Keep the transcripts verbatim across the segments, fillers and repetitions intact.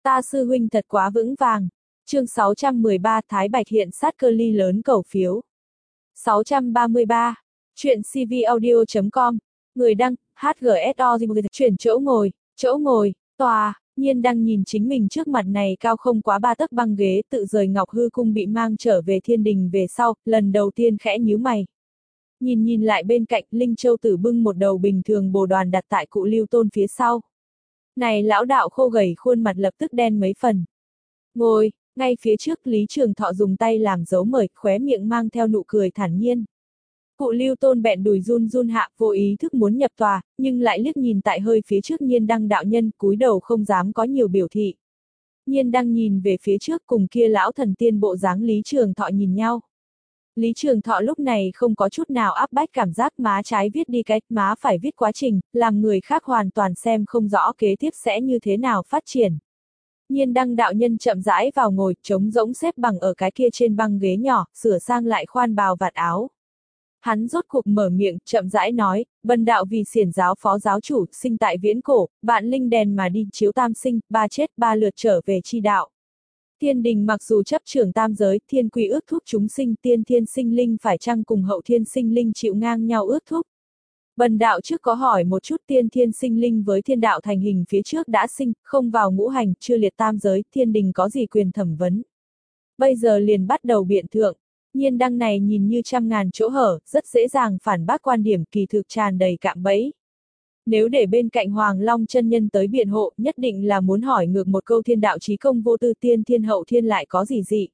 Ta sư huynh thật quá vững vàng. Chương sáu trăm mười ba Thái Bạch hiện sát cơ ly lớn cầu phiếu. sáu trăm ba mươi ba. Chuyện cvaudio chấm com. Người đăng, hát giê ét o chuyển chỗ ngồi, chỗ ngồi, tòa. Nhiên đang nhìn chính mình trước mặt này cao không quá ba tấc băng ghế tự rời Ngọc Hư Cung bị mang trở về thiên đình về sau, lần đầu tiên khẽ nhíu mày. Nhìn nhìn lại bên cạnh, Linh Châu Tử bưng một đầu bình thường bồ đoàn đặt tại cụ Lưu Tôn phía sau. Này lão đạo khô gầy khuôn mặt lập tức đen mấy phần. Ngồi, ngay phía trước Lý Trường Thọ dùng tay làm dấu mời, khóe miệng mang theo nụ cười thản nhiên. Cụ Lưu Tôn bẹn đùi run run hạ, vô ý thức muốn nhập tòa, nhưng lại liếc nhìn tại hơi phía trước Nhiên Đăng đạo nhân, cúi đầu không dám có nhiều biểu thị. Nhiên Đăng nhìn về phía trước cùng kia lão thần tiên bộ dáng Lý Trường Thọ nhìn nhau. Lý Trường Thọ lúc này không có chút nào áp bách cảm giác, má trái viết đi cái, má phải viết quá trình, làm người khác hoàn toàn xem không rõ kế tiếp sẽ như thế nào phát triển. Nhiên Đăng đạo nhân chậm rãi vào ngồi, trống rỗng xếp bằng ở cái kia trên băng ghế nhỏ, sửa sang lại khoan bào vạt áo. Hắn rốt cuộc mở miệng, chậm rãi nói, bần đạo vì xiển giáo phó giáo chủ, sinh tại viễn cổ, vạn linh đèn mà đi chiếu tam sinh, ba chết ba lượt trở về chi đạo. Thiên đình mặc dù chấp trưởng tam giới, thiên quy ước thúc chúng sinh, tiên thiên sinh linh phải chăng cùng hậu thiên sinh linh chịu ngang nhau ước thúc. Bần đạo trước có hỏi một chút, tiên thiên sinh linh với thiên đạo thành hình phía trước đã sinh, không vào ngũ hành, chưa liệt tam giới, thiên đình có gì quyền thẩm vấn. Bây giờ liền bắt đầu biện thượng. Nhiên Đăng này nhìn như trăm ngàn chỗ hở, rất dễ dàng phản bác quan điểm, kỳ thực tràn đầy cạm bẫy. Nếu để bên cạnh Hoàng Long chân nhân tới biện hộ, nhất định là muốn hỏi ngược một câu thiên đạo chí công vô tư, tiên thiên hậu thiên lại có gì dị.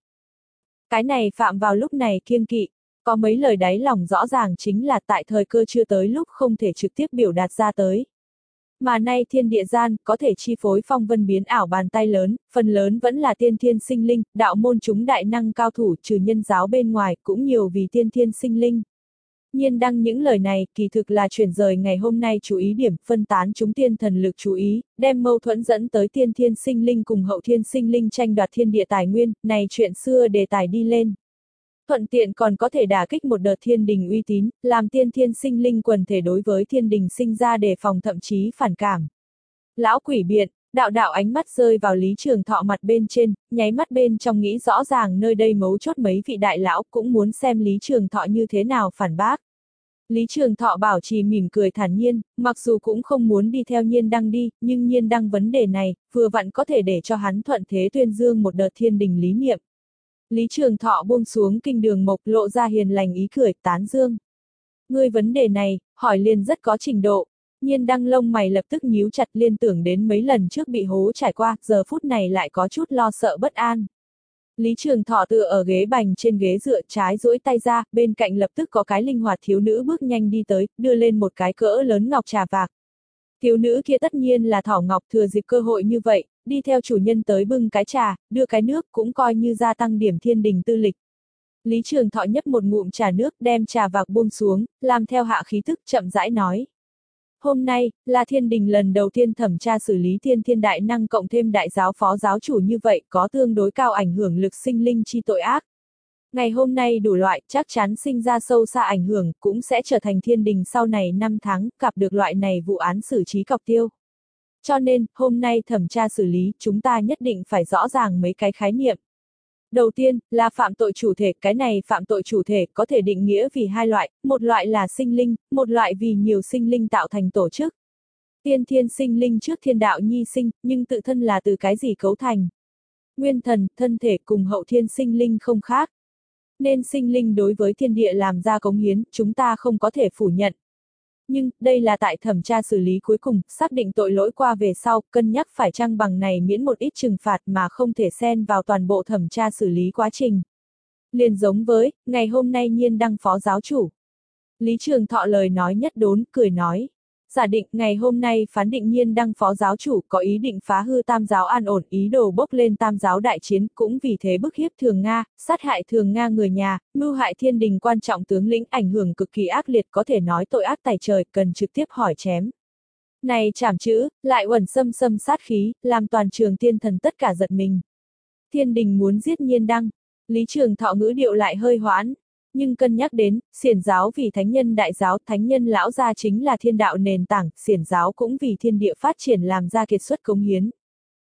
Cái này phạm vào lúc này kiêng kỵ, có mấy lời đáy lòng rõ ràng chính là tại thời cơ chưa tới lúc không thể trực tiếp biểu đạt ra tới. Mà nay thiên địa gian, có thể chi phối phong vân biến ảo bàn tay lớn, phần lớn vẫn là tiên thiên sinh linh, đạo môn chúng đại năng cao thủ trừ nhân giáo bên ngoài cũng nhiều vì tiên thiên sinh linh. Nhiên Đăng những lời này, kỳ thực là chuyển rời ngày hôm nay chú ý điểm, phân tán chúng tiên thần lực chú ý, đem mâu thuẫn dẫn tới tiên thiên sinh linh cùng hậu thiên sinh linh tranh đoạt thiên địa tài nguyên, này chuyện xưa đề tài đi lên. Thuận tiện còn có thể đả kích một đợt thiên đình uy tín, làm tiên thiên sinh linh quần thể đối với thiên đình sinh ra đề phòng thậm chí phản cảm. Lão quỷ biện, đạo đạo ánh mắt rơi vào Lý Trường Thọ mặt bên trên, nháy mắt bên trong nghĩ rõ ràng nơi đây mấu chốt mấy vị đại lão cũng muốn xem Lý Trường Thọ như thế nào phản bác. Lý Trường Thọ bảo trì mỉm cười thản nhiên, mặc dù cũng không muốn đi theo Nhiên Đăng đi, nhưng Nhiên Đăng vấn đề này, vừa vặn có thể để cho hắn thuận thế tuyên dương một đợt thiên đình lý niệm. Lý Trường Thọ buông xuống kinh đường mộc, lộ ra hiền lành ý cười, tán dương. Ngươi vấn đề này, hỏi liền rất có trình độ. Nhiên Đăng lông mày lập tức nhíu chặt, liên tưởng đến mấy lần trước bị hố trải qua, giờ phút này lại có chút lo sợ bất an. Lý Trường Thọ tựa ở ghế bành trên ghế dựa, trái duỗi tay ra, bên cạnh lập tức có cái linh hoạt thiếu nữ bước nhanh đi tới, đưa lên một cái cỡ lớn ngọc trà vạc. Thiếu nữ kia tất nhiên là Thỏ Ngọc, thừa dịp cơ hội như vậy, đi theo chủ nhân tới bưng cái trà, đưa cái nước, cũng coi như gia tăng điểm thiên đình tư lịch. Lý Trường Thọ nhấp một ngụm trà nước, đem trà vạc buông xuống, làm theo hạ khí thức, chậm rãi nói. Hôm nay, là thiên đình lần đầu tiên thẩm tra xử lý thiên thiên đại năng cộng thêm đại giáo phó giáo chủ như vậy, có tương đối cao ảnh hưởng lực sinh linh chi tội ác. Ngày hôm nay đủ loại, chắc chắn sinh ra sâu xa ảnh hưởng, cũng sẽ trở thành thiên đình sau này năm tháng, gặp được loại này vụ án xử trí cọc tiêu. Cho nên, hôm nay thẩm tra xử lý, chúng ta nhất định phải rõ ràng mấy cái khái niệm. Đầu tiên, là phạm tội chủ thể, cái này phạm tội chủ thể có thể định nghĩa vì hai loại, một loại là sinh linh, một loại vì nhiều sinh linh tạo thành tổ chức. Tiên thiên sinh linh trước thiên đạo nhi sinh, nhưng tự thân là từ cái gì cấu thành? Nguyên thần, thân thể cùng hậu thiên sinh linh không khác. Nên sinh linh đối với thiên địa làm ra cống hiến, chúng ta không có thể phủ nhận. Nhưng, đây là tại thẩm tra xử lý cuối cùng, xác định tội lỗi qua về sau, cân nhắc phải chăng bằng này miễn một ít trừng phạt mà không thể xen vào toàn bộ thẩm tra xử lý quá trình. Liền giống với, ngày hôm nay Nhiên Đăng phó giáo chủ. Lý Trường Thọ lời nói nhất đốn, cười nói. Giả định, ngày hôm nay phán định Nhiên Đăng phó giáo chủ có ý định phá hư tam giáo an ổn, ý đồ bốc lên tam giáo đại chiến, cũng vì thế bức hiếp Thường Nga, sát hại Thường Nga người nhà, mưu hại thiên đình quan trọng tướng lĩnh, ảnh hưởng cực kỳ ác liệt, có thể nói tội ác tày trời, cần trực tiếp hỏi chém. Này trảm chữ, lại uẩn xâm xâm sát khí, làm toàn trường tiên thần tất cả giật mình. Thiên đình muốn giết Nhiên Đăng, Lý Trường Thọ ngữ điệu lại hơi hoãn. Nhưng cân nhắc đến, xiển giáo vì thánh nhân đại giáo, thánh nhân lão gia chính là thiên đạo nền tảng, xiển giáo cũng vì thiên địa phát triển làm ra kiệt xuất cống hiến.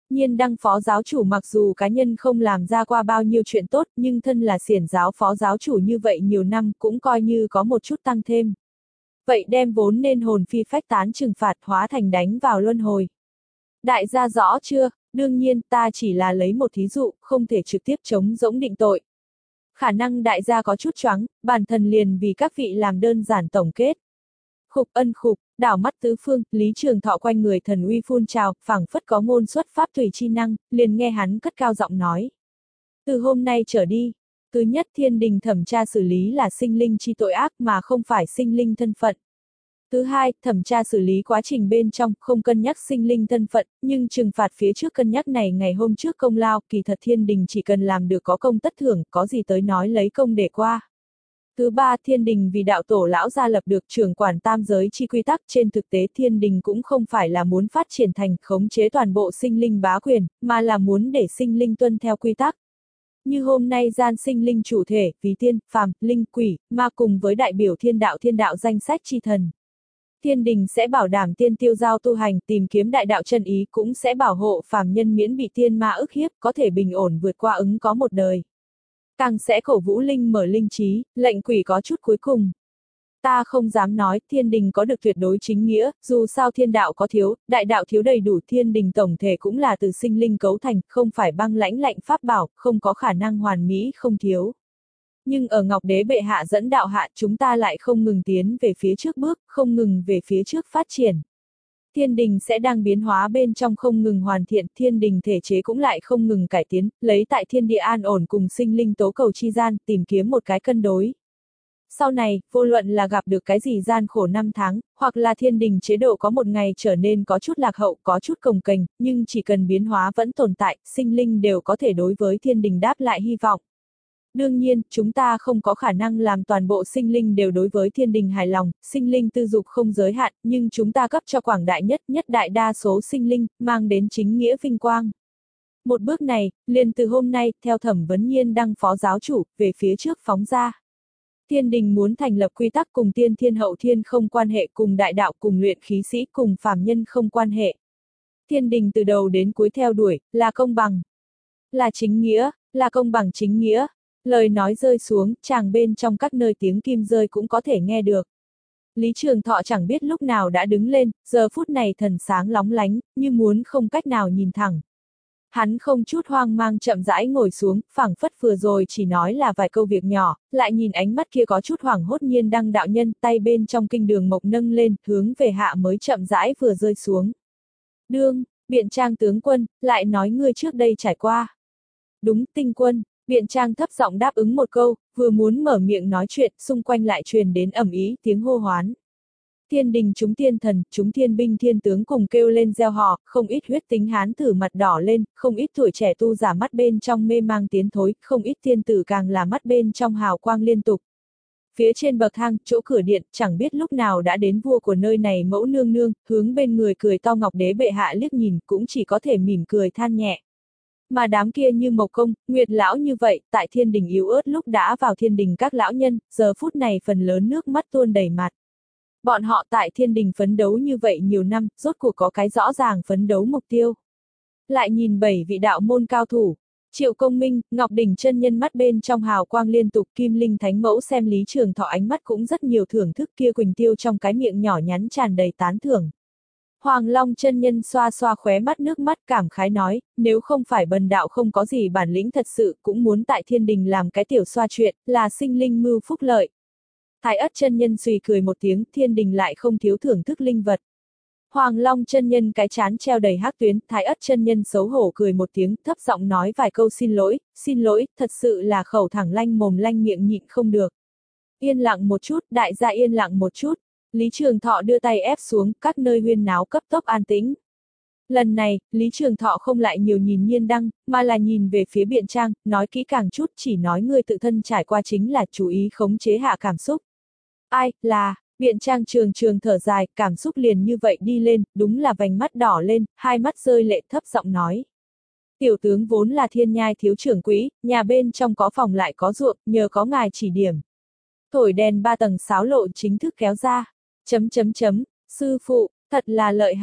Nhiên Đăng phó giáo chủ mặc dù cá nhân không làm ra qua bao nhiêu chuyện tốt, nhưng thân là xiển giáo phó giáo chủ như vậy nhiều năm cũng coi như có một chút tăng thêm. Vậy đem vốn nên hồn phi phách tán trừng phạt hóa thành đánh vào luân hồi. Đại gia rõ chưa? Đương nhiên ta chỉ là lấy một thí dụ, không thể trực tiếp chống rỗng định tội. Khả năng đại gia có chút choáng, bản thần liền vì các vị làm đơn giản tổng kết. Khục ân khục, đảo mắt tứ phương, Lý Trường Thọ quanh người thần uy phun trào, phảng phất có ngôn xuất pháp thủy chi năng, liền nghe hắn cất cao giọng nói. Từ hôm nay trở đi, thứ nhất thiên đình thẩm tra xử lý là sinh linh chi tội ác mà không phải sinh linh thân phận. Thứ hai, thẩm tra xử lý quá trình bên trong, không cân nhắc sinh linh thân phận, nhưng trừng phạt phía trước cân nhắc này ngày hôm trước công lao, kỳ thật thiên đình chỉ cần làm được có công tất thưởng, có gì tới nói lấy công để qua. Thứ ba, thiên đình vì đạo tổ lão gia lập được trưởng quản tam giới chi quy tắc, trên thực tế thiên đình cũng không phải là muốn phát triển thành khống chế toàn bộ sinh linh bá quyền, mà là muốn để sinh linh tuân theo quy tắc. Như hôm nay gian sinh linh chủ thể, vì tiên, phàm, linh, quỷ, ma cùng với đại biểu thiên đạo thiên đạo danh sách chi thần. Thiên đình sẽ bảo đảm tiên tiêu giao tu hành, tìm kiếm đại đạo chân ý, cũng sẽ bảo hộ phàm nhân miễn bị tiên ma ức hiếp, có thể bình ổn vượt qua ứng có một đời. Càng sẽ cổ vũ linh mở linh trí, lệnh quỷ có chút cuối cùng. Ta không dám nói thiên đình có được tuyệt đối chính nghĩa, dù sao thiên đạo có thiếu, đại đạo thiếu đầy đủ, thiên đình tổng thể cũng là từ sinh linh cấu thành, không phải băng lãnh lạnh pháp bảo, không có khả năng hoàn mỹ không thiếu. Nhưng ở Ngọc Đế bệ hạ dẫn đạo hạ, chúng ta lại không ngừng tiến về phía trước bước, không ngừng về phía trước phát triển. Thiên đình sẽ đang biến hóa bên trong không ngừng hoàn thiện, thiên đình thể chế cũng lại không ngừng cải tiến, lấy tại thiên địa an ổn cùng sinh linh tố cầu chi gian, tìm kiếm một cái cân đối. Sau này, vô luận là gặp được cái gì gian khổ năm tháng, hoặc là thiên đình chế độ có một ngày trở nên có chút lạc hậu, có chút cồng kềnh, nhưng chỉ cần biến hóa vẫn tồn tại, sinh linh đều có thể đối với thiên đình đáp lại hy vọng. Đương nhiên, chúng ta không có khả năng làm toàn bộ sinh linh đều đối với thiên đình hài lòng, sinh linh tư dục không giới hạn, nhưng chúng ta cấp cho quảng đại nhất, nhất đại đa số sinh linh, mang đến chính nghĩa vinh quang. Một bước này, liền từ hôm nay, theo Thẩm Vấn Nhiên Đăng phó giáo chủ, về phía trước phóng ra. Thiên đình muốn thành lập quy tắc cùng tiên thiên hậu thiên không quan hệ, cùng đại đạo cùng luyện khí sĩ cùng phàm nhân không quan hệ. Thiên đình từ đầu đến cuối theo đuổi, là công bằng, là chính nghĩa, là công bằng chính nghĩa. Lời nói rơi xuống, chàng bên trong các nơi tiếng kim rơi cũng có thể nghe được. Lý Trường Thọ chẳng biết lúc nào đã đứng lên, giờ phút này thần sáng lóng lánh, như muốn không cách nào nhìn thẳng. Hắn không chút hoang mang chậm rãi ngồi xuống, phảng phất vừa rồi chỉ nói là vài câu việc nhỏ, lại nhìn ánh mắt kia có chút hoảng hốt Nhiên Đăng đạo nhân, tay bên trong kinh đường mộc nâng lên, hướng về hạ mới chậm rãi vừa rơi xuống. Đương, Biện Trang tướng quân, lại nói ngươi trước đây trải qua. Đúng, Tinh quân. Biện Trang thấp giọng đáp ứng một câu, vừa muốn mở miệng nói chuyện, xung quanh lại truyền đến ầm ĩ tiếng hô hoán. Thiên đình chúng thiên thần, chúng thiên binh thiên tướng cùng kêu lên reo hò, không ít huyết tính hán tử mặt đỏ lên, không ít tuổi trẻ tu giả mắt bên trong mê mang tiến thối, không ít thiên tử càng là mắt bên trong hào quang liên tục. Phía trên bậc thang, chỗ cửa điện, chẳng biết lúc nào đã đến vua của nơi này mẫu nương nương, hướng bên người cười to Ngọc Đế bệ hạ liếc nhìn, cũng chỉ có thể mỉm cười than nhẹ. Mà đám kia như Mộc Công, Nguyệt lão như vậy, tại thiên đình yếu ớt lúc đã vào thiên đình các lão nhân, giờ phút này phần lớn nước mắt tuôn đầy mặt. Bọn họ tại thiên đình phấn đấu như vậy nhiều năm, rốt cuộc có cái rõ ràng phấn đấu mục tiêu. Lại nhìn bảy vị đạo môn cao thủ, Triệu Công Minh, Ngọc Đỉnh chân nhân mắt bên trong hào quang liên tục, Kim Linh Thánh Mẫu xem Lý Trường Thọ ánh mắt cũng rất nhiều thưởng thức, kia Quỳnh Tiêu trong cái miệng nhỏ nhắn tràn đầy tán thưởng. Hoàng Long chân nhân xoa xoa khóe mắt nước mắt cảm khái nói, nếu không phải bần đạo không có gì bản lĩnh thật sự cũng muốn tại thiên đình làm cái tiểu xoa chuyện, là sinh linh mưu phúc lợi. Thái Ất chân nhân suy cười một tiếng, thiên đình lại không thiếu thưởng thức linh vật. Hoàng Long chân nhân cái chán treo đầy hắc tuyến, Thái Ất chân nhân xấu hổ cười một tiếng, thấp giọng nói vài câu xin lỗi, xin lỗi, thật sự là khẩu thẳng lanh mồm lanh miệng nhịn không được. Yên lặng một chút, đại gia yên lặng một chút. Lý Trường Thọ đưa tay ép xuống, các nơi huyên náo cấp tốc an tĩnh. Lần này, Lý Trường Thọ không lại nhiều nhìn Nhiên Đăng, mà là nhìn về phía Biện Trang, nói kỹ càng chút, chỉ nói ngươi tự thân trải qua chính là chú ý khống chế hạ cảm xúc. Ai, là, Biện Trang trường trường thở dài, cảm xúc liền như vậy đi lên, đúng là vành mắt đỏ lên, hai mắt rơi lệ thấp giọng nói. Tiểu tướng vốn là thiên nhai thiếu trưởng quỹ, nhà bên trong có phòng lại có ruộng, nhờ có ngài chỉ điểm. Thổi đèn ba tầng sáo lộ chính thức kéo ra. Chấm chấm chấm, sư phụ, thật là lợi hại,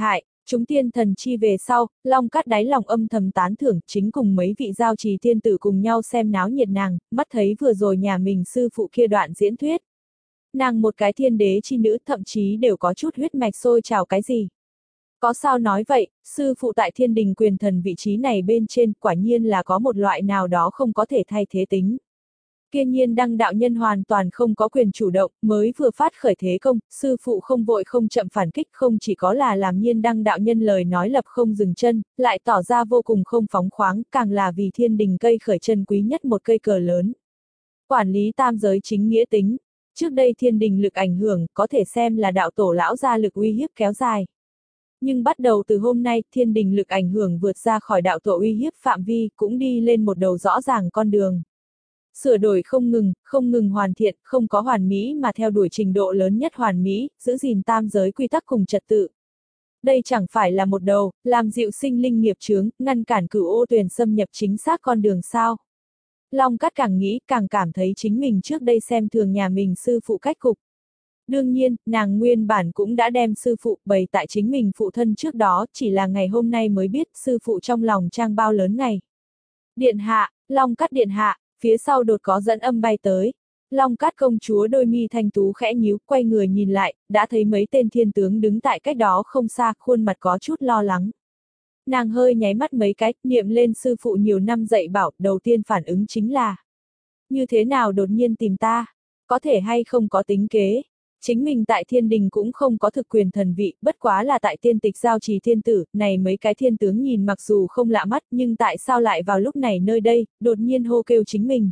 Chúng tiên thần chi về sau, Long Cát đáy lòng âm thầm tán thưởng, chính cùng mấy vị giao trì tiên tử cùng nhau xem náo nhiệt nàng, mắt thấy vừa rồi nhà mình sư phụ kia đoạn diễn thuyết. Nàng một cái thiên đế chi nữ thậm chí đều có chút huyết mạch sôi trào cái gì. Có sao nói vậy, sư phụ tại thiên đình quyền thần vị trí này bên trên quả nhiên là có một loại nào đó không có thể thay thế tính. Kia nhiên đăng đạo nhân hoàn toàn không có quyền chủ động, mới vừa phát khởi thế công, sư phụ không vội không chậm phản kích không chỉ có là làm nhiên đăng đạo nhân lời nói lập không dừng chân, lại tỏ ra vô cùng không phóng khoáng, càng là vì thiên đình cây khởi chân quý nhất một cây cờ lớn. Quản lý tam giới chính nghĩa tính, trước đây thiên đình lực ảnh hưởng có thể xem là đạo tổ lão gia lực uy hiếp kéo dài. Nhưng bắt đầu từ hôm nay, thiên đình lực ảnh hưởng vượt ra khỏi đạo tổ uy hiếp phạm vi, cũng đi lên một đầu rõ ràng con đường. Sửa đổi không ngừng, không ngừng hoàn thiện, không có hoàn mỹ mà theo đuổi trình độ lớn nhất hoàn mỹ, giữ gìn tam giới quy tắc cùng trật tự. Đây chẳng phải là một đầu, làm dịu sinh linh nghiệp chướng, ngăn cản cửu ô tuyền xâm nhập chính xác con đường sao. Long Cát càng nghĩ, càng cảm thấy chính mình trước đây xem thường nhà mình sư phụ cách cục. Đương nhiên, nàng nguyên bản cũng đã đem sư phụ bày tại chính mình phụ thân trước đó, chỉ là ngày hôm nay mới biết sư phụ trong lòng trang bao lớn ngày. Điện hạ, Long Cát điện hạ, phía sau đột có dẫn âm bay tới. Long Cát công chúa đôi mi thanh tú khẽ nhíu, quay người nhìn lại, đã thấy mấy tên thiên tướng đứng tại cách đó không xa, khuôn mặt có chút lo lắng. Nàng hơi nháy mắt mấy cái, niệm lên sư phụ nhiều năm dạy bảo, đầu tiên phản ứng chính là: như thế nào đột nhiên tìm ta? Có thể hay không có tính kế? Chính mình tại thiên đình cũng không có thực quyền thần vị, bất quá là tại tiên tịch giao trì thiên tử, này mấy cái thiên tướng nhìn mặc dù không lạ mắt nhưng tại sao lại vào lúc này nơi đây, đột nhiên hô kêu chính mình.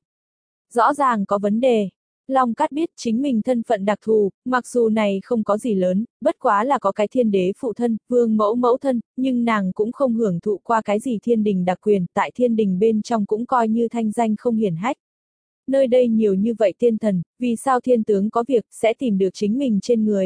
Rõ ràng có vấn đề. Long Cát biết chính mình thân phận đặc thù, mặc dù này không có gì lớn, bất quá là có cái thiên đế phụ thân, vương mẫu mẫu thân, nhưng nàng cũng không hưởng thụ qua cái gì thiên đình đặc quyền, tại thiên đình bên trong cũng coi như thanh danh không hiển hách. Nơi đây nhiều như vậy tiên thần, vì sao thiên tướng có việc sẽ tìm được chính mình trên người.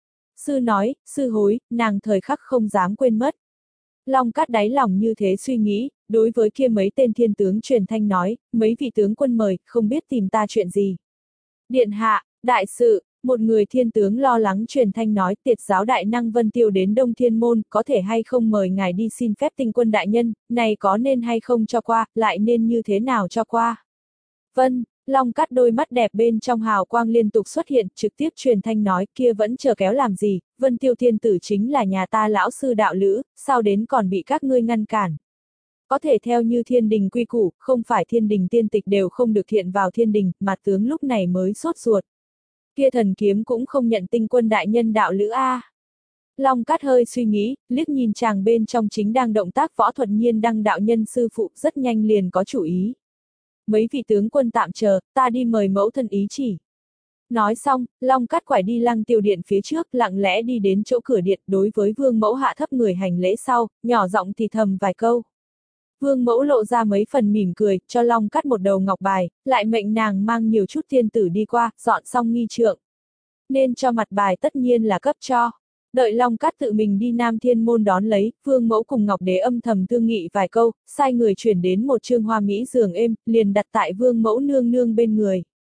Sư nói, sư hối, nàng thời khắc không dám quên mất. Long Cát đáy lòng như thế suy nghĩ, đối với kia mấy tên thiên tướng truyền thanh nói, mấy vị tướng quân mời, không biết tìm ta chuyện gì. Điện hạ, đại sự, một người thiên tướng lo lắng truyền thanh nói, tiệt giáo đại năng Vân Tiêu đến Đông Thiên Môn, có thể hay không mời ngài đi xin phép tinh quân đại nhân, này có nên hay không cho qua, lại nên như thế nào cho qua. Vân, Long Cát đôi mắt đẹp bên trong hào quang liên tục xuất hiện, trực tiếp truyền thanh nói, kia vẫn chờ kéo làm gì, Vân Tiêu thiên tử chính là nhà ta lão sư đạo lữ, sao đến còn bị các ngươi ngăn cản. Có thể theo như thiên đình quy củ, không phải thiên đình tiên tịch đều không được thiện vào thiên đình, mà tướng lúc này mới sốt ruột. Kia thần kiếm cũng không nhận tinh quân đại nhân đạo lữ a. Long Cát hơi suy nghĩ, liếc nhìn chàng bên trong chính đang động tác võ thuật nhiên đăng đạo nhân sư phụ rất nhanh liền có chủ ý. Mấy vị tướng quân tạm chờ, ta đi mời mẫu thân ý chỉ. Nói xong, Long Cát quải đi Lăng Tiêu điện phía trước, lặng lẽ đi đến chỗ cửa điện, đối với vương mẫu hạ thấp người hành lễ sau, nhỏ giọng thì thầm vài câu. Vương mẫu lộ ra mấy phần mỉm cười, cho Long Cát một đầu ngọc bài, lại mệnh nàng mang nhiều chút thiên tử đi qua, dọn xong nghi trượng. Nên cho mặt bài tất nhiên là cấp cho. Đợi Long Cát tự mình đi Nam Thiên Môn đón lấy, Vương mẫu cùng Ngọc Đế âm thầm thương nghị vài câu, sai người chuyển đến một trương hoa mỹ giường êm, liền đặt tại Vương mẫu nương nương bên người.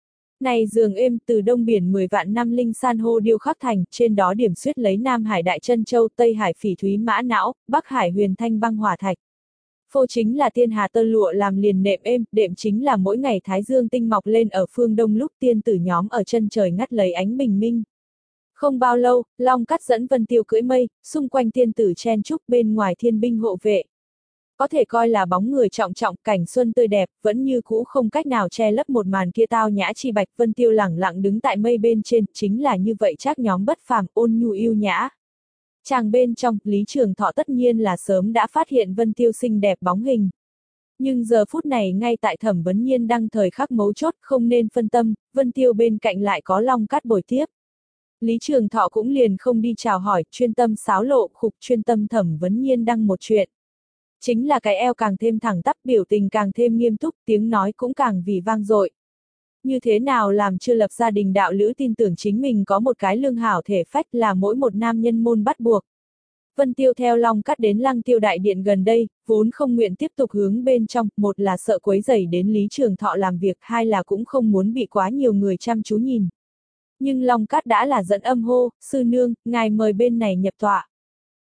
Này giường êm từ đông biển mười vạn năm linh san hô điêu khắc thành, trên đó điểm xuyết lấy Nam Hải Đại Chân Châu, Tây Hải Phỉ Thúy Mã Não, Bắc Hải Huyền Thanh băng hỏa thạch. Phô chính là tiên hà tơ lụa làm liền nệm êm, đệm chính là mỗi ngày thái dương tinh mọc lên ở phương đông lúc tiên tử nhóm ở chân trời ngắt lấy ánh bình minh. Không bao lâu, Long Cát dẫn Vân Tiêu cưỡi mây, xung quanh tiên tử chen chúc bên ngoài thiên binh hộ vệ. Có thể coi là bóng người trọng trọng, cảnh xuân tươi đẹp, vẫn như cũ không cách nào che lấp một màn kia tao nhã chi bạch. Vân Tiêu lẳng lặng đứng tại mây bên trên, chính là như vậy chắc nhóm bất phàm, ôn nhu yêu nhã. Chàng bên trong, Lý Trường Thọ tất nhiên là sớm đã phát hiện Vân Tiêu xinh đẹp bóng hình. Nhưng giờ phút này ngay tại Thẩm Vấn Nhiên đang thời khắc mấu chốt, không nên phân tâm, Vân Tiêu bên cạnh lại có Long Cát bồi tiếp. Lý Trường Thọ cũng liền không đi chào hỏi, chuyên tâm sáo lộ, khục chuyên tâm Thẩm Vấn Nhiên đăng một chuyện. Chính là cái eo càng thêm thẳng tắp, biểu tình càng thêm nghiêm túc, tiếng nói cũng càng vì vang dội. Như thế nào làm chưa lập gia đình đạo lữ tin tưởng chính mình có một cái lương hảo thể phách là mỗi một nam nhân môn bắt buộc. Vân Tiêu theo Long Cát đến Lăng Tiêu đại điện gần đây, vốn không nguyện tiếp tục hướng bên trong, một là sợ quấy rầy đến Lý Trường Thọ làm việc, hai là cũng không muốn bị quá nhiều người chăm chú nhìn. Nhưng Long Cát đã là dẫn âm hô, sư nương, ngài mời bên này nhập tọa.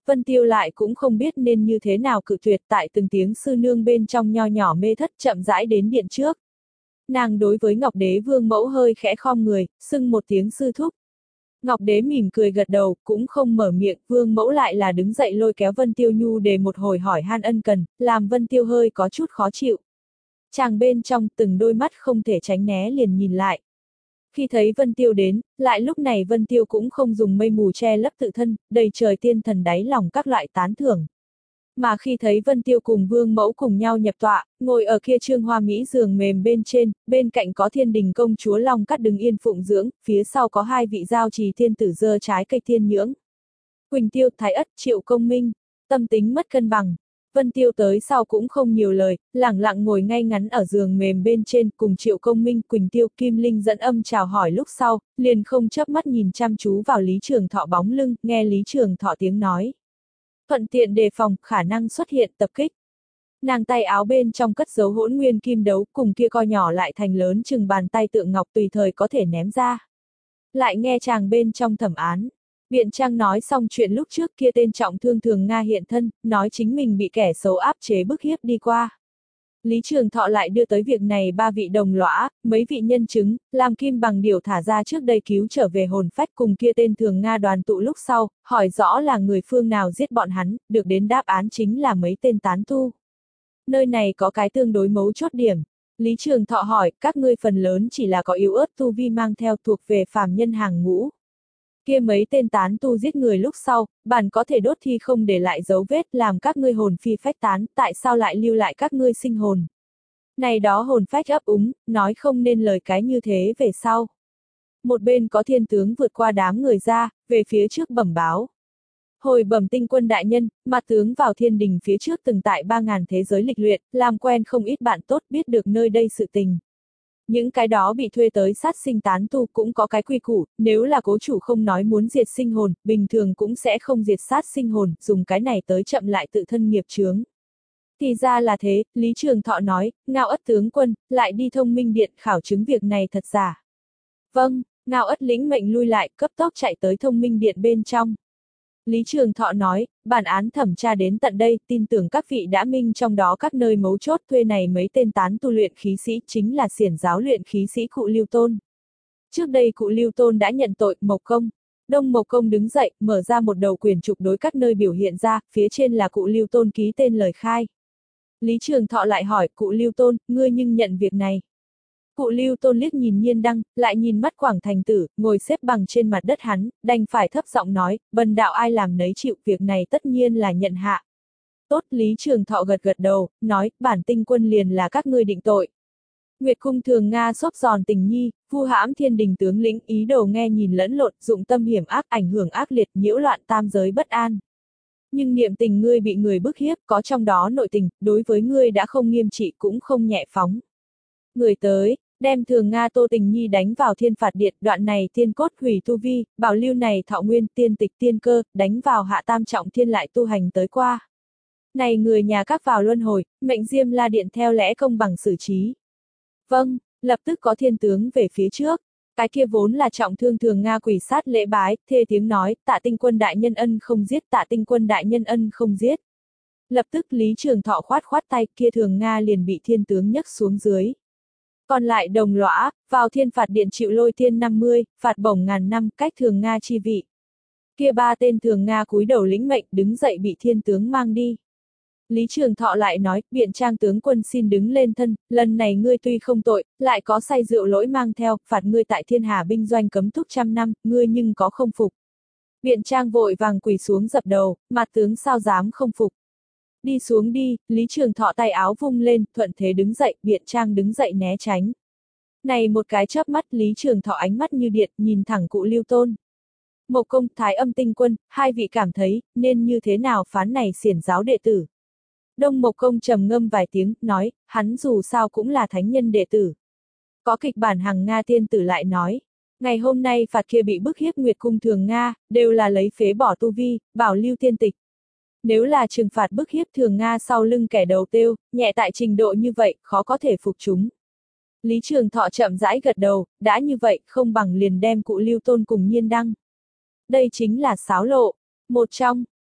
Vân Tiêu lại cũng không biết nên như thế nào cự tuyệt, tại từng tiếng sư nương bên trong nho nhỏ mê thất chậm rãi đến điện trước. Nàng đối với Ngọc Đế Vương mẫu hơi khẽ khom người, xưng một tiếng sư thúc. Ngọc Đế mỉm cười gật đầu, cũng không mở miệng, Vương mẫu lại là đứng dậy lôi kéo Vân Tiêu Nhu để một hồi hỏi han ân cần, làm Vân Tiêu hơi có chút khó chịu. Chàng bên trong từng đôi mắt không thể tránh né liền nhìn lại. Khi thấy Vân Tiêu đến, lại lúc này Vân Tiêu cũng không dùng mây mù che lấp tự thân, đầy trời tiên thần đáy lòng các loại tán thưởng. Mà khi thấy Vân Tiêu cùng Vương mẫu cùng nhau nhập tọa, ngồi ở kia trương hoa mỹ giường mềm bên trên, bên cạnh có Thiên Đình công chúa Long Cát đứng yên phụng dưỡng, phía sau có hai vị giao trì thiên tử giơ trái cây thiên nhưỡng. Quỳnh Tiêu, Thái Ất, Triệu Công Minh, tâm tính mất cân bằng. Vân Tiêu tới sau cũng không nhiều lời, lẳng lặng ngồi ngay ngắn ở giường mềm bên trên cùng Triệu Công Minh, Quỳnh Tiêu, Kim Linh dẫn âm chào hỏi lúc sau, liền không chớp mắt nhìn chăm chú vào Lý Trường Thọ bóng lưng, nghe Lý Trường Thọ tiếng nói. Thuận tiện đề phòng khả năng xuất hiện tập kích. Nàng tay áo bên trong cất giấu hỗn nguyên kim đấu, cùng kia co nhỏ lại thành lớn chừng bàn tay tượng ngọc tùy thời có thể ném ra. Lại nghe chàng bên trong thẩm án. Biện Trang nói xong chuyện lúc trước kia tên trọng thương Thường Nga hiện thân, nói chính mình bị kẻ xấu áp chế bức hiếp đi qua. Lý Trường Thọ lại đưa tới việc này ba vị đồng lõa, mấy vị nhân chứng, làm Kim Bằng Điểu thả ra trước đây cứu trở về hồn phách cùng kia tên Thường Nga đoàn tụ lúc sau, hỏi rõ là người phương nào giết bọn hắn, được đến đáp án chính là mấy tên tán tu. Nơi này có cái tương đối mấu chốt điểm. Lý Trường Thọ hỏi, các ngươi phần lớn chỉ là có yếu ớt tu vi mang theo thuộc về phàm nhân hàng ngũ. Kia mấy tên tán tu giết người lúc sau, bản có thể đốt thi không để lại dấu vết làm các ngươi hồn phi phách tán, tại sao lại lưu lại các ngươi sinh hồn. Này đó hồn phách ấp úng, nói không nên lời cái như thế về sau. Một bên có thiên tướng vượt qua đám người ra, về phía trước bẩm báo. Hồi bẩm tinh quân đại nhân, mặt tướng vào thiên đình phía trước từng tại ba ngàn thế giới lịch luyện, làm quen không ít bạn tốt biết được nơi đây sự tình. Những cái đó bị thuê tới sát sinh tán tu cũng có cái quy củ, nếu là cố chủ không nói muốn diệt sinh hồn, bình thường cũng sẽ không diệt sát sinh hồn, dùng cái này tới chậm lại tự thân nghiệp chướng. Thì ra là thế, Lý Trường Thọ nói, Ngao Ất tướng quân, lại đi Thông Minh Điện khảo chứng việc này thật giả. Vâng, Ngao Ất lĩnh mệnh lui lại, cấp tốc chạy tới Thông Minh Điện bên trong. Lý Trường Thọ nói, bản án thẩm tra đến tận đây, tin tưởng các vị đã minh trong đó các nơi mấu chốt thuê này mấy tên tán tu luyện khí sĩ chính là xiển giáo luyện khí sĩ Cụ Lưu Tôn. Trước đây Cụ Lưu Tôn đã nhận tội, Mộc Công. Đông Mộc Công đứng dậy, mở ra một đầu quyển trục đối các nơi biểu hiện ra, phía trên là Cụ Lưu Tôn ký tên lời khai. Lý Trường Thọ lại hỏi, Cụ Lưu Tôn, ngươi nhưng nhận việc này. Cụ Lưu Tôn liếc nhìn Nhiên Đăng, lại nhìn mắt Quảng Thành Tử, ngồi xếp bằng trên mặt đất hắn, đành phải thấp giọng nói, bần đạo ai làm nấy chịu, việc này tất nhiên là nhận hạ. Tốt, Lý Trường Thọ gật gật đầu, nói, bản tinh quân liền là các ngươi định tội. Nguyệt Cung Thường Nga xốp giòn tình nhi, vu hãm thiên đình tướng lĩnh, ý đồ nghe nhìn lẫn lộn, dụng tâm hiểm ác, ảnh hưởng ác liệt, nhiễu loạn tam giới bất an. Nhưng niệm tình ngươi bị người bức hiếp, có trong đó nội tình, đối với ngươi đã không nghiêm trị cũng không nhẹ phóng. Người tới, đem Thường Nga Tô Tình Nhi đánh vào thiên phạt điện, đoạn này tiên cốt hủy tu vi, bảo lưu này thọ nguyên tiên tịch tiên cơ, đánh vào hạ tam trọng thiên lại tu hành tới qua. Này người nhà các vào luân hồi, mệnh Diêm La Điện theo lẽ công bằng xử trí. Vâng, lập tức có thiên tướng về phía trước. Cái kia vốn là trọng thương Thường Nga quỷ sát lễ bái, thê tiếng nói, tạ tinh quân đại nhân ân không giết, tạ tinh quân đại nhân ân không giết. Lập tức Lý Trường Thọ khoát khoát tay, kia Thường Nga liền bị thiên tướng nhấc xuống dưới. Còn lại đồng lõa, vào thiên phạt điện chịu lôi thiên năm mươi, phạt bổng ngàn năm, cách Thường Nga chi vị. Kia ba tên Thường Nga cúi đầu lĩnh mệnh, đứng dậy bị thiên tướng mang đi. Lý Trường Thọ lại nói, Biện Trang tướng quân xin đứng lên thân, lần này ngươi tuy không tội, lại có say rượu lỗi mang theo, phạt ngươi tại thiên hà binh doanh cấm túc trăm năm, ngươi nhưng có không phục. Biện Trang vội vàng quỳ xuống dập đầu, mặt tướng sao dám không phục. Đi xuống đi, Lý Trường Thọ tay áo vung lên, thuận thế đứng dậy, Biện Trang đứng dậy né tránh. Này một cái chớp mắt Lý Trường Thọ ánh mắt như điện, nhìn thẳng Cụ Lưu Tôn. Mộc Công, Thái Âm tinh quân, hai vị cảm thấy, nên như thế nào phán này xiển giáo đệ tử. Đông Mộc Công trầm ngâm vài tiếng, nói, hắn dù sao cũng là thánh nhân đệ tử. Có kịch bản Hằng Nga tiên tử lại nói, ngày hôm nay phạt kia bị bức hiếp Nguyệt Cung Thường Nga, đều là lấy phế bỏ tu vi, bảo lưu tiên tịch. Nếu là trừng phạt bức hiếp Thường Nga sau lưng kẻ đầu têu, nhẹ tại trình độ như vậy, khó có thể phục chúng. Lý Trường Thọ chậm rãi gật đầu, đã như vậy, không bằng liền đem Cụ Lưu Tôn cùng Nhiên Đăng. Đây chính là xáo lộ. Một trong,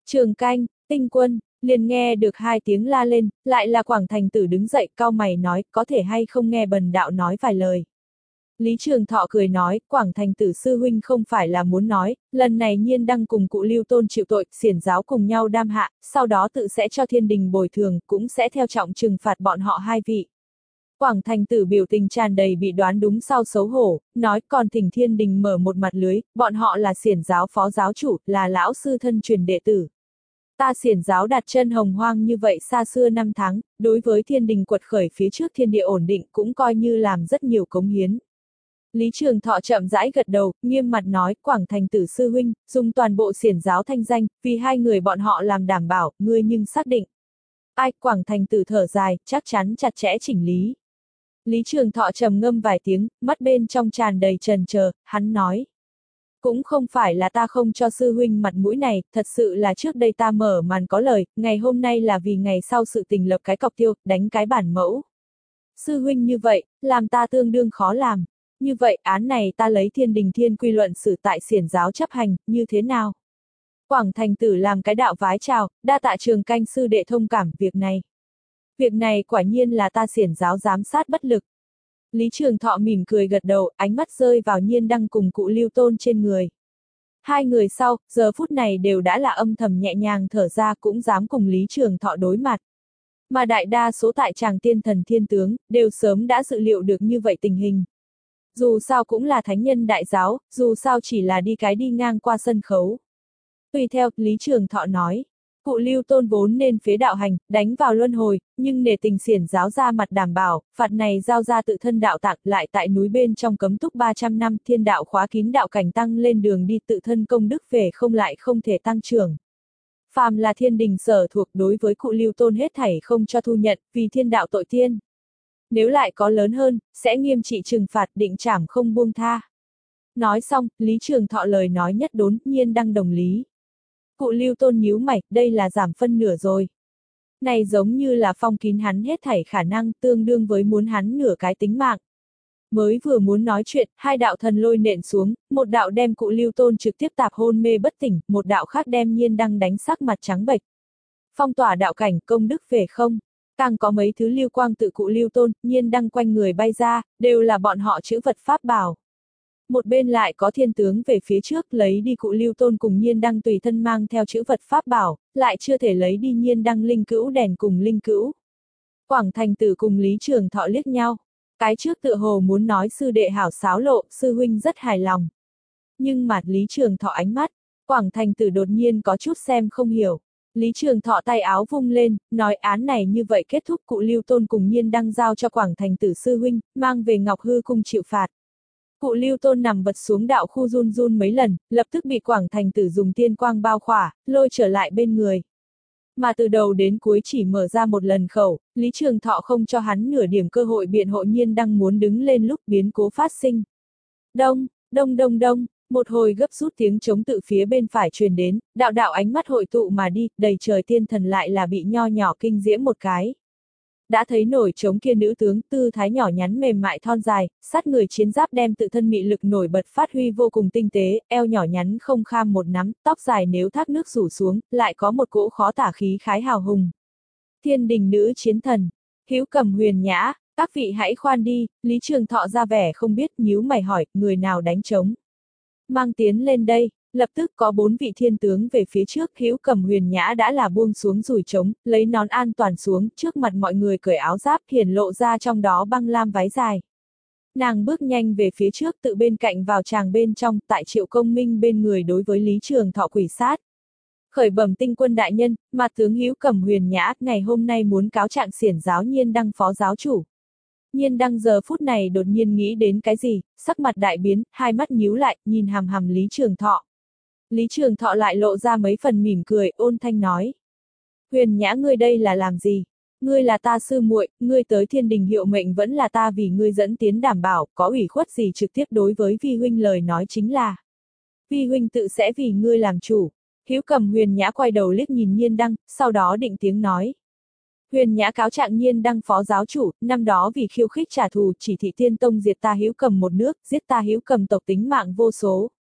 Trường canh, tinh quân, liền nghe được hai tiếng la lên, lại là Quảng Thành Tử đứng dậy, cau mày nói, có thể hay không nghe bần đạo nói vài lời. Lý Trường Thọ cười nói, Quảng Thành Tử sư huynh không phải là muốn nói, lần này Nhiên Đăng cùng cụ Lưu Tôn chịu tội, xiển giáo cùng nhau đam hạ, sau đó tự sẽ cho thiên đình bồi thường, cũng sẽ theo trọng trừng phạt bọn họ hai vị. Quảng Thành Tử biểu tình tràn đầy bị đoán đúng sau xấu hổ, nói còn thỉnh thiên đình mở một mặt lưới, bọn họ là xiển giáo phó giáo chủ, là lão sư thân truyền đệ tử. Ta xiển giáo đặt chân hồng hoang như vậy xa xưa năm tháng, đối với thiên đình quật khởi phía trước thiên địa ổn định cũng coi như làm rất nhiều cống hiến. Lý Trường Thọ chậm rãi gật đầu, nghiêm mặt nói, Quảng Thành Tử sư huynh, dùng toàn bộ xiển giáo thanh danh, vì hai người bọn họ làm đảm bảo, ngươi nhưng xác định. Ai, Quảng Thành Tử thở dài, chắc chắn chặt chẽ chỉnh lý. Lý Trường Thọ trầm ngâm vài tiếng, mắt bên trong tràn đầy trần chờ, hắn nói. Cũng không phải là ta không cho sư huynh mặt mũi này, thật sự là trước đây ta mở màn có lời, ngày hôm nay là vì ngày sau sự tình lập cái cọc tiêu, đánh cái bản mẫu. Sư huynh như vậy, làm ta tương đương khó làm. Như vậy án này ta lấy thiên đình thiên quy luận xử tại xiển giáo chấp hành, như thế nào? Quảng Thành Tử làm cái đạo vái chào, đa tạ trường canh sư đệ thông cảm việc này. Việc này quả nhiên là ta xiển giáo giám sát bất lực. Lý Trường Thọ mỉm cười gật đầu, ánh mắt rơi vào Nhiên Đăng cùng cụ Lưu Tôn trên người. Hai người sau, giờ phút này đều đã là âm thầm nhẹ nhàng thở ra cũng dám cùng Lý Trường Thọ đối mặt. Mà đại đa số tại tràng tiên thần thiên tướng, đều sớm đã dự liệu được như vậy tình hình. Dù sao cũng là thánh nhân đại giáo, dù sao chỉ là đi cái đi ngang qua sân khấu. Tùy theo, Lý Trường Thọ nói, cụ Lưu Tôn vốn nên phế đạo hành, đánh vào luân hồi, nhưng nể tình xiển giáo ra mặt đảm bảo, phạt này giao ra tự thân đạo tặng lại tại núi bên trong cấm túc ba trăm năm, thiên đạo khóa kín đạo cảnh tăng lên đường đi tự thân công đức về không lại không thể tăng trưởng. Phàm là thiên đình sở thuộc đối với cụ Lưu Tôn hết thảy không cho thu nhận, vì thiên đạo tội tiên. Nếu lại có lớn hơn, sẽ nghiêm trị trừng phạt định trảm không buông tha. Nói xong, Lý Trường Thọ lời nói nhất đốn, Nhiên Đăng đồng lý. Cụ Lưu Tôn nhíu mày, đây là giảm phân nửa rồi. Này giống như là phong kín hắn hết thảy khả năng, tương đương với muốn hắn nửa cái tính mạng. Mới vừa muốn nói chuyện, hai đạo thần lôi nện xuống, một đạo đem cụ Lưu Tôn trực tiếp tạp hôn mê bất tỉnh, một đạo khác đem Nhiên Đăng đánh sắc mặt trắng bệch. Phong tỏa đạo cảnh, công đức về không. Càng có mấy thứ lưu quang tự cụ Lưu Tôn, Nhiên Đăng quanh người bay ra, đều là bọn họ chữ vật pháp bảo. Một bên lại có thiên tướng về phía trước lấy đi cụ Lưu Tôn cùng Nhiên Đăng tùy thân mang theo chữ vật pháp bảo, lại chưa thể lấy đi Nhiên Đăng linh cữu đèn cùng linh cữu. Quảng Thành Tử cùng Lý Trường Thọ liếc nhau. Cái trước tựa hồ muốn nói sư đệ hảo xáo lộ, sư huynh rất hài lòng. Nhưng mà Lý Trường Thọ ánh mắt, Quảng Thành Tử đột nhiên có chút xem không hiểu. Lý Trường Thọ tay áo vung lên, nói án này như vậy kết thúc cụ Lưu Tôn cùng Nhiên Đăng giao cho Quảng Thành Tử sư huynh, mang về Ngọc Hư cung chịu phạt. Cụ Lưu Tôn nằm vật xuống đạo khu run run mấy lần, lập tức bị Quảng Thành Tử dùng tiên quang bao khỏa, lôi trở lại bên người. Mà từ đầu đến cuối chỉ mở ra một lần khẩu, Lý Trường Thọ không cho hắn nửa điểm cơ hội biện hộ Nhiên Đăng muốn đứng lên lúc biến cố phát sinh. Đông, đông đông đông, một hồi gấp rút tiếng trống tự phía bên phải truyền đến, đạo đạo ánh mắt hội tụ mà đi, đầy trời tiên thần lại là bị nho nhỏ kinh diễm một cái. Đã thấy nổi trống kia nữ tướng tư thái nhỏ nhắn mềm mại thon dài, sát người chiến giáp đem tự thân mị lực nổi bật phát huy vô cùng tinh tế, eo nhỏ nhắn không kham một nắm, tóc dài nếu thác nước rủ xuống, lại có một cỗ khó tả khí khái hào hùng. Thiên đình nữ chiến thần, Hữu Cầm Huyền Nhã, các vị hãy khoan đi, Lý Trường Thọ ra vẻ không biết, nhíu mày hỏi, người nào đánh trống. Mang tiến lên đây. Lập tức có bốn vị thiên tướng về phía trước, Hữu Cầm Huyền Nhã đã là buông xuống rủi trống, lấy nón an toàn xuống, trước mặt mọi người cởi áo giáp, hiển lộ ra trong đó băng lam váy dài. Nàng bước nhanh về phía trước tự bên cạnh vào tràng bên trong, tại Triệu Công Minh bên người đối với Lý Trường Thọ quỷ sát. Khởi bẩm tinh quân đại nhân, mặt tướng Hữu Cầm Huyền Nhã, ngày hôm nay muốn cáo trạng xiển giáo Nhiên Đăng phó giáo chủ. Nhiên Đăng giờ phút này đột nhiên nghĩ đến cái gì, sắc mặt đại biến, hai mắt nhíu lại, nhìn hàm hàm Lý Trường Thọ. Lý Trường Thọ lại lộ ra mấy phần mỉm cười, ôn thanh nói. Huyền Nhã ngươi đây là làm gì? Ngươi là ta sư muội, ngươi tới thiên đình hiệu mệnh vẫn là ta vì ngươi dẫn tiến đảm bảo, có ủy khuất gì trực tiếp đối với vi huynh lời nói chính là. Vi huynh tự sẽ vì ngươi làm chủ. Hữu Cầm Huyền Nhã quay đầu liếc nhìn Nhiên Đăng, sau đó định tiếng nói. Huyền Nhã cáo trạng Nhiên Đăng phó giáo chủ, năm đó vì khiêu khích trả thù chỉ thị Tiên Tông diệt ta Hữu Cầm một nước, giết ta Hữu Cầm tộc tính mạng vô số.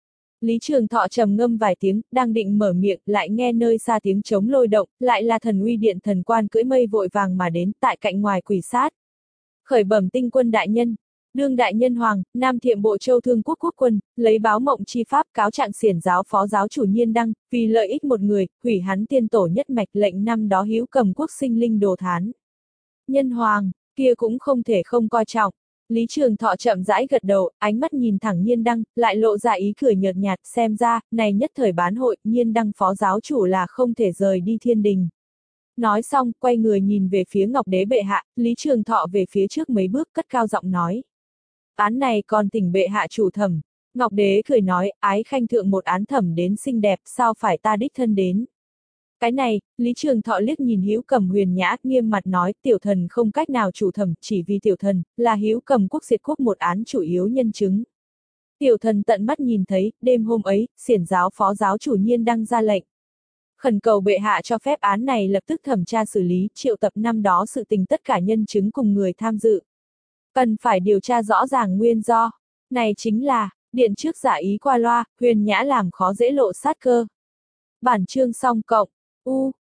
Lý Trường Thọ trầm ngâm vài tiếng, đang định mở miệng, lại nghe nơi xa tiếng trống lôi động, lại là thần uy điện thần quan cưỡi mây vội vàng mà đến, tại cạnh ngoài quỳ sát. Khởi bẩm tinh quân đại nhân, đương đại nhân hoàng, Nam Thiệm Bộ Châu Thương Quốc quốc quân, lấy báo mộng chi pháp cáo trạng xiển giáo phó giáo chủ Nhiên Đăng, vì lợi ích một người, hủy hắn tiên tổ nhất mạch lệnh năm đó hữu cầm quốc sinh linh đồ thán. Nhân hoàng, kia cũng không thể không coi trọng. Lý Trường Thọ chậm rãi gật đầu, ánh mắt nhìn thẳng Nhiên Đăng, lại lộ ra ý cười nhợt nhạt, xem ra, này nhất thời bán hội, Nhiên Đăng phó giáo chủ là không thể rời đi thiên đình. Nói xong, quay người nhìn về phía Ngọc Đế bệ hạ, Lý Trường Thọ về phía trước mấy bước, cất cao giọng nói. Án này còn thỉnh bệ hạ chủ thẩm. Ngọc Đế cười nói, ái khanh thượng một án thẩm đến xinh đẹp, sao phải ta đích thân đến. Cái này, Lý Trường Thọ liếc nhìn Hữu Cầm Huyền Nhã, nghiêm mặt nói, tiểu thần không cách nào chủ thẩm, chỉ vì tiểu thần là Hữu Cầm quốc diệt quốc một án chủ yếu nhân chứng. Tiểu thần tận mắt nhìn thấy, đêm hôm ấy, xiển giáo phó giáo chủ Nhiên Đăng ra lệnh. Khẩn cầu bệ hạ cho phép án này lập tức thẩm tra xử lý, triệu tập năm đó sự tình tất cả nhân chứng cùng người tham dự. Cần phải điều tra rõ ràng nguyên do. Này chính là, điện trước giả ý qua loa, Huyền Nhã làm khó dễ lộ sát cơ. Bản chương xong cộng. U,